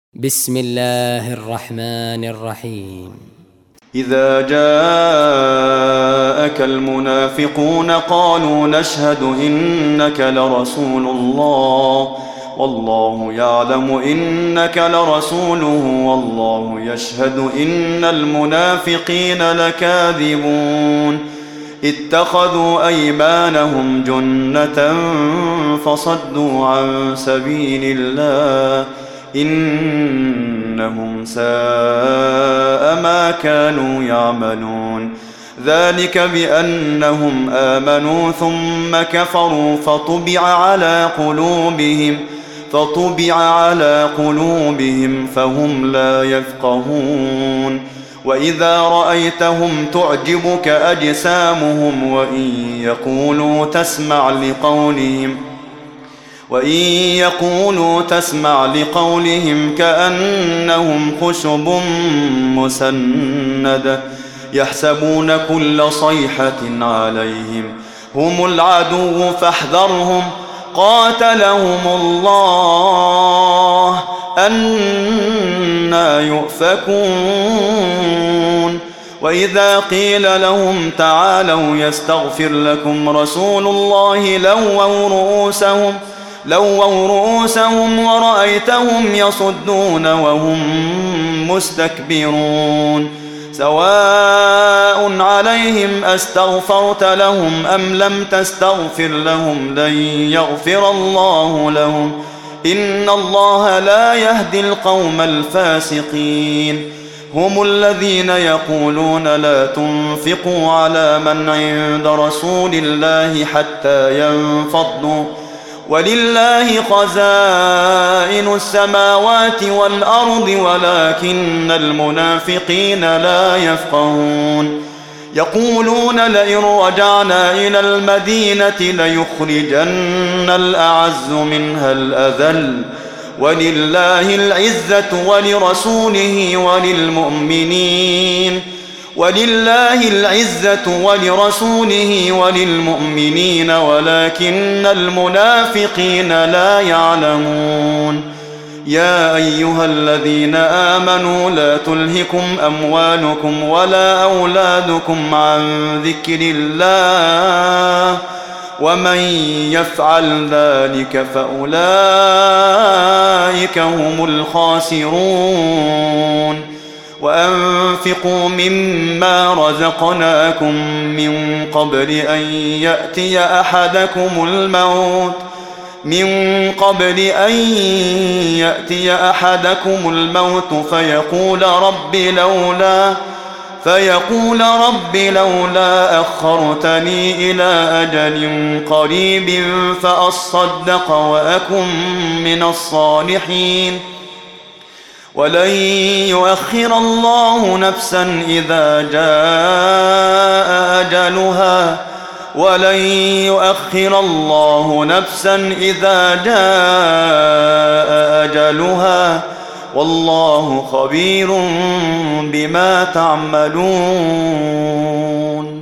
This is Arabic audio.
بسم الله الرحمن الرحيم. إذا جاءك المنافقون قالوا نشهد إنك لرسول الله والله يعلم إنك لرسوله والله يشهد إن المنافقين لكاذبون اتخذوا أيمانهم جنة فصدوا عن سبيل الله إنهم ساء ما كانوا يعملون ذلك بأنهم آمنوا ثم كفروا فطبع على قلوبهم فهم لا يفقهون وإذا رأيتهم تعجبك أجسامهم وإن يقولوا تسمع لقولهم كأنهم خشب مسندة يحسبون كل صيحة عليهم هم العدو فاحذرهم قاتلهم الله أنى يؤفكون وإذا قيل لهم تعالوا يستغفر لكم رسول الله لووا رؤوسهم ورأيتهم يصدون وهم مستكبرون سواء عليهم أستغفرت لهم أم لم تستغفر لهم لن يغفر الله لهم إن الله لا يهدي القوم الفاسقين هم الذين يقولون لا تنفقوا على من عند رسول الله حتى ينفضوا ولله خزائن السماوات والأرض ولكن المنافقين لا يفقهون يقولون لئن رجعنا إلى المدينة ليخرجن الأعز منها الأذل ولله العزة ولرسوله وللمؤمنين ولكن المنافقين لا يعلمون يا أيها الذين آمنوا لا تلهكم أموالكم ولا أولادكم عن ذكر الله ومن يفعل ذلك فأولئك هم الخاسرون وأنفقوا مما رزقناكم من قبل أن يأتي أحدكم الموت فيقول رب لولا أخرتني إلى أجل قريب فأصدق وأكن من الصالحين ولن يؤخر الله نفسا إذا جاء أجلها والله خبير بما تعملون.